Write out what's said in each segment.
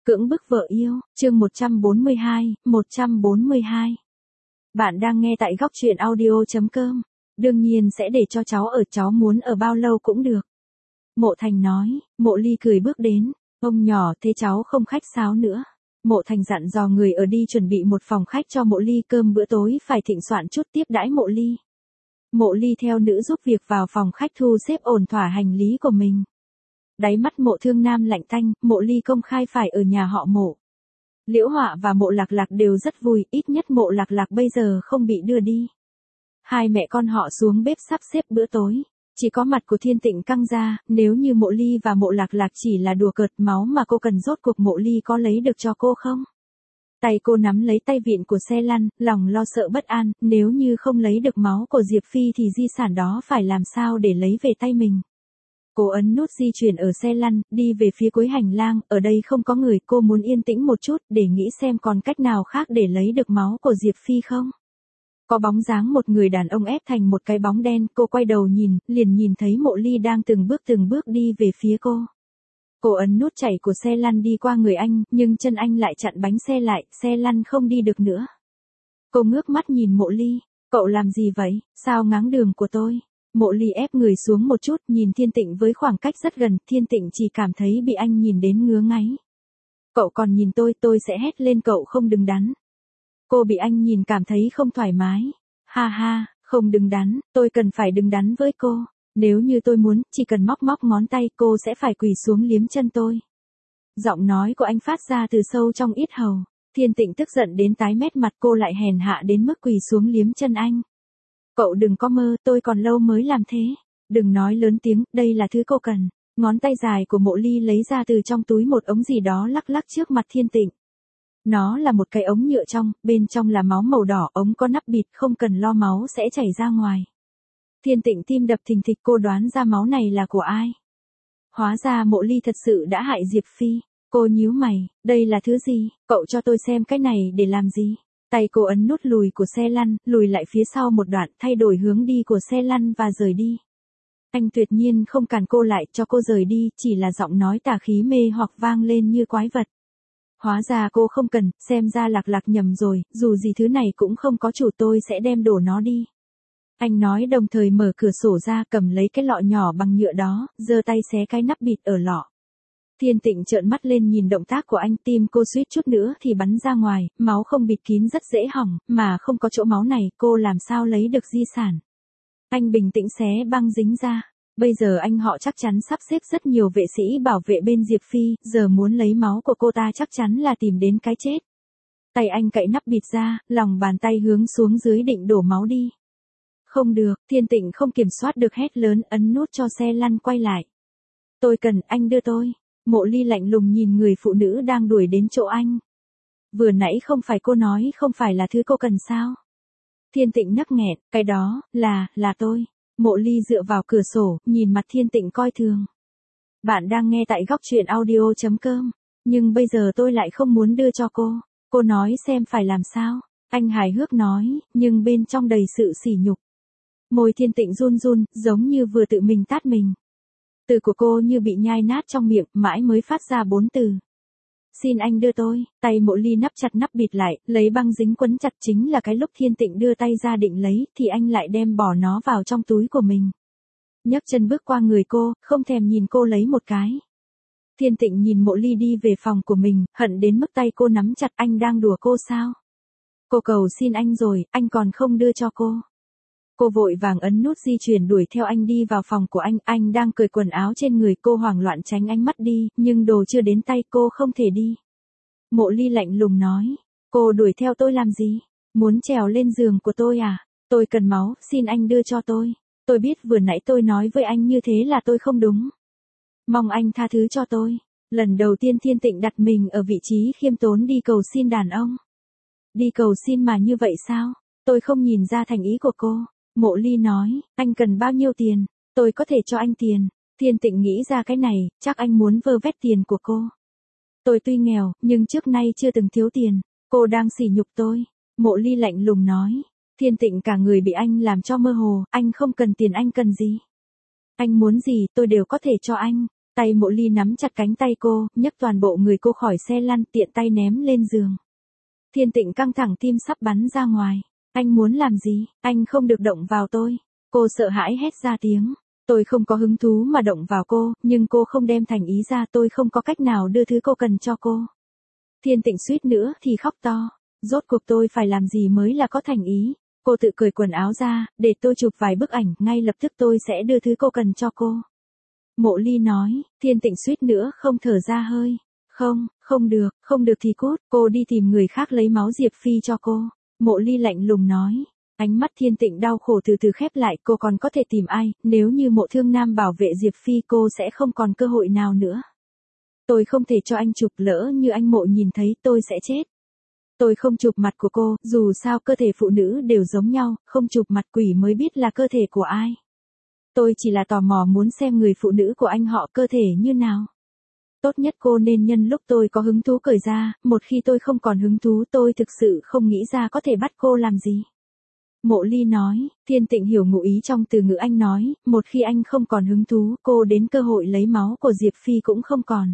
Cưỡng bức vợ yêu, chương 142. Bạn đang nghe tại góc truyện audio.com. Đương nhiên sẽ để cho cháu ở, cháu muốn ở bao lâu cũng được. Mộ Thành nói. Mộ Ly cười bước đến. Ông nhỏ, thế cháu không khách sáo nữa. Mộ Thành dặn dò người ở đi chuẩn bị một phòng khách cho Mộ Ly, cơm bữa tối phải thịnh soạn chút tiếp đãi Mộ Ly. Mộ Ly theo nữ giúp việc vào phòng khách thu xếp ổn thỏa hành lý của mình. Đáy mắt Mộ Thương Nam lạnh tanh, Mộ Ly công khai phải ở nhà họ Mộ. Liễu Họa và Mộ Lạc Lạc đều rất vui, ít nhất Mộ Lạc Lạc bây giờ không bị đưa đi. Hai mẹ con họ xuống bếp sắp xếp bữa tối. Chỉ có mặt của Thiên Tịnh căng ra, nếu như Mộ Ly và Mộ Lạc Lạc chỉ là đùa cợt máu mà cô cần, rốt cuộc Mộ Ly có lấy được cho cô không? Tay cô nắm lấy tay vịn của xe lăn, lòng lo sợ bất an, nếu như không lấy được máu của Diệp Phi thì di sản đó phải làm sao để lấy về tay mình. Cô ấn nút di chuyển ở xe lăn, đi về phía cuối hành lang, ở đây không có người, cô muốn yên tĩnh một chút để nghĩ xem còn cách nào khác để lấy được máu của Diệp Phi không. Có bóng dáng một người đàn ông ép thành một cái bóng đen, cô quay đầu nhìn, liền nhìn thấy Mộ Ly đang từng bước đi về phía cô. Cô ấn nút chạy của xe lăn đi qua người anh, nhưng chân anh lại chặn bánh xe lại, xe lăn không đi được nữa. Cô ngước mắt nhìn Mộ Ly, cậu làm gì vậy, sao ngáng đường của tôi? Mộ Ly ép người xuống một chút, nhìn Thiên Tịnh với khoảng cách rất gần, Thiên Tịnh chỉ cảm thấy bị anh nhìn đến ngứa ngáy. Cậu còn nhìn tôi sẽ hét lên cậu không đứng đắn. Cô bị anh nhìn cảm thấy không thoải mái. Ha ha, không đứng đắn, tôi cần phải đứng đắn với cô. Nếu như tôi muốn, chỉ cần móc ngón tay, cô sẽ phải quỳ xuống liếm chân tôi. Giọng nói của anh phát ra từ sâu trong yết hầu. Thiên Tịnh tức giận đến tái mét mặt, cô lại hèn hạ đến mức quỳ xuống liếm chân anh. Cậu đừng có mơ, tôi còn lâu mới làm thế. Đừng nói lớn tiếng, đây là thứ cô cần. Ngón tay dài của Mộ Ly lấy ra từ trong túi một ống gì đó lắc lắc trước mặt Thiên Tịnh. Nó là một cái ống nhựa trong, bên trong là máu màu đỏ, ống có nắp bịt, không cần lo máu sẽ chảy ra ngoài. Thiên Tịnh tim đập thình thịch, cô đoán ra máu này là của ai. Hóa ra Mộ Ly thật sự đã hại Diệp Phi. Cô nhíu mày, đây là thứ gì, cậu cho tôi xem cái này để làm gì? Tay cô ấn nút lùi của xe lăn, lùi lại phía sau một đoạn, thay đổi hướng đi của xe lăn và rời đi. Anh tuyệt nhiên không cản cô lại, cho cô rời đi, chỉ là giọng nói tà khí mê hoặc vang lên như quái vật. Hóa ra cô không cần, xem ra Lạc Lạc nhầm rồi, dù gì thứ này cũng không có chủ, tôi sẽ đem đổ nó đi. Anh nói đồng thời mở cửa sổ ra, cầm lấy cái lọ nhỏ bằng nhựa đó, giơ tay xé cái nắp bịt ở lọ. Thiên Tịnh trợn mắt lên nhìn động tác của anh, tim cô suýt chút nữa thì bắn ra ngoài, máu không bịt kín rất dễ hỏng, mà không có chỗ máu này, cô làm sao lấy được di sản. Anh bình tĩnh xé băng dính ra. Bây giờ anh họ chắc chắn sắp xếp rất nhiều vệ sĩ bảo vệ bên Diệp Phi, giờ muốn lấy máu của cô ta chắc chắn là tìm đến cái chết. Tay anh cậy nắp bịt ra, lòng bàn tay hướng xuống dưới định đổ máu đi. Không được, Thiên Tịnh không kiểm soát được hét lớn, ấn nút cho xe lăn quay lại. Tôi cần, anh đưa tôi. Mộ Ly lạnh lùng nhìn người phụ nữ đang đuổi đến chỗ anh. Vừa nãy không phải cô nói không phải là thứ cô cần sao? Thiên Tịnh nấc nghẹn, cái đó, là tôi. Mộ Ly dựa vào cửa sổ, nhìn mặt Thiên Tịnh coi thường. Bạn đang nghe tại góc truyện audio.com, nhưng bây giờ tôi lại không muốn đưa cho cô. Cô nói xem phải làm sao? Anh hài hước nói, nhưng bên trong đầy sự sỉ nhục. Môi Thiên Tịnh run run, giống như vừa tự mình tát mình. Từ của cô như bị nhai nát trong miệng, mãi mới phát ra 4 từ. Xin anh đưa tôi. Tay Mộ Ly nắp chặt nắp bịt lại, lấy băng dính quấn chặt, chính là cái lúc Thiên Tịnh đưa tay ra định lấy, thì anh lại đem bỏ nó vào trong túi của mình. Nhấc chân bước qua người cô, không thèm nhìn cô lấy một cái. Thiên Tịnh nhìn Mộ Ly đi về phòng của mình, hận đến mức tay cô nắm chặt, anh đang đùa cô sao? Cô cầu xin anh rồi, anh còn không đưa cho cô. Cô vội vàng ấn nút di chuyển đuổi theo anh đi vào phòng của anh đang cởi quần áo trên người, cô hoảng loạn tránh ánh mắt đi, nhưng đồ chưa đến tay cô không thể đi. Mộ Ly lạnh lùng nói, cô đuổi theo tôi làm gì? Muốn trèo lên giường của tôi à? Tôi cần máu, xin anh đưa cho tôi. Tôi biết vừa nãy tôi nói với anh như thế là tôi không đúng. Mong anh tha thứ cho tôi. Lần đầu tiên Thiên Tịnh đặt mình ở vị trí khiêm tốn đi cầu xin đàn ông. Đi cầu xin mà như vậy sao? Tôi không nhìn ra thành ý của cô. Mộ Ly nói, anh cần bao nhiêu tiền? Tôi có thể cho anh tiền. Thiên Tịnh nghĩ ra cái này, chắc anh muốn vơ vét tiền của cô. Tôi tuy nghèo, nhưng trước nay chưa từng thiếu tiền. Cô đang sỉ nhục tôi. Mộ Ly lạnh lùng nói. Thiên Tịnh cả người bị anh làm cho mơ hồ, anh không cần tiền, anh cần gì? Anh muốn gì tôi đều có thể cho anh. Tay Mộ Ly nắm chặt cánh tay cô, nhấc toàn bộ người cô khỏi xe lăn, tiện tay ném lên giường. Thiên Tịnh căng thẳng, tim sắp bắn ra ngoài. Anh muốn làm gì? Anh không được động vào tôi. Cô sợ hãi hét ra tiếng. Tôi không có hứng thú mà động vào cô, nhưng cô không đem thành ý ra, tôi không có cách nào đưa thứ cô cần cho cô. Thiên Tịnh suýt nữa thì khóc to. Rốt cuộc tôi phải làm gì mới là có thành ý? Cô tự cởi quần áo ra, để tôi chụp vài bức ảnh, ngay lập tức tôi sẽ đưa thứ cô cần cho cô. Mộ Ly nói. Thiên Tịnh suýt nữa không thở ra hơi. Không được thì cút, cô đi tìm người khác lấy máu Diệp Phi cho cô. Mộ Ly lạnh lùng nói. Ánh mắt Thiên Tịnh đau khổ từ từ khép lại, cô còn có thể tìm ai, nếu như Mộ Thương Nam bảo vệ Diệp Phi cô sẽ không còn cơ hội nào nữa. Tôi không thể cho anh chụp, lỡ như anh Mộ nhìn thấy tôi sẽ chết. Tôi không chụp mặt của cô, dù sao cơ thể phụ nữ đều giống nhau, không chụp mặt quỷ mới biết là cơ thể của ai. Tôi chỉ là tò mò muốn xem người phụ nữ của anh họ cơ thể như nào. Tốt nhất cô nên nhân lúc tôi có hứng thú cởi ra, một khi tôi không còn hứng thú tôi thực sự không nghĩ ra có thể bắt cô làm gì. Mộ Ly nói. Thiên Tịnh hiểu ngụ ý trong từ ngữ anh nói, một khi anh không còn hứng thú, cô đến cơ hội lấy máu của Diệp Phi cũng không còn.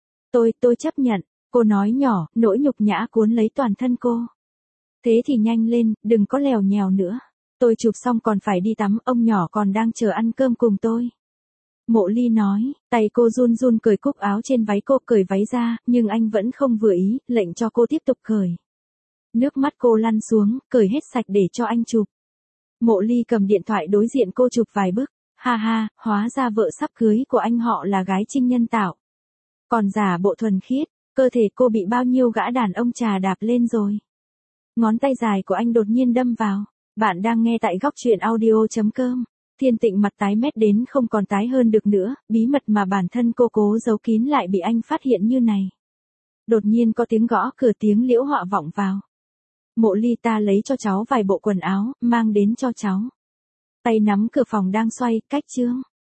Tôi chấp nhận, cô nói nhỏ, nỗi nhục nhã cuốn lấy toàn thân cô. Thế thì nhanh lên, đừng có lèo nhèo nữa. Tôi chụp xong còn phải đi tắm, ông nhỏ còn đang chờ ăn cơm cùng tôi. Mộ Ly nói. Tay cô run run cởi cúc áo trên váy, cô cởi váy ra, nhưng anh vẫn không vừa ý, lệnh cho cô tiếp tục cởi. Nước mắt cô lăn xuống, cởi hết sạch để cho anh chụp. Mộ Ly cầm điện thoại đối diện cô chụp vài bức. Ha ha, hóa ra vợ sắp cưới của anh họ là gái trinh nhân tạo. Còn giả bộ thuần khiết, cơ thể cô bị bao nhiêu gã đàn ông trà đạp lên rồi. Ngón tay dài của anh đột nhiên đâm vào. Bạn đang nghe tại góc truyện audio.com. Thiên Tịnh mặt tái mét đến không còn tái hơn được nữa, bí mật mà bản thân cô cố giấu kín lại bị anh phát hiện như này. Đột nhiên có tiếng gõ cửa, tiếng Liễu Họa vọng vào. Mộ Ly, ta lấy cho cháu vài bộ quần áo, mang đến cho cháu. Tay nắm cửa phòng đang xoay, cách chương.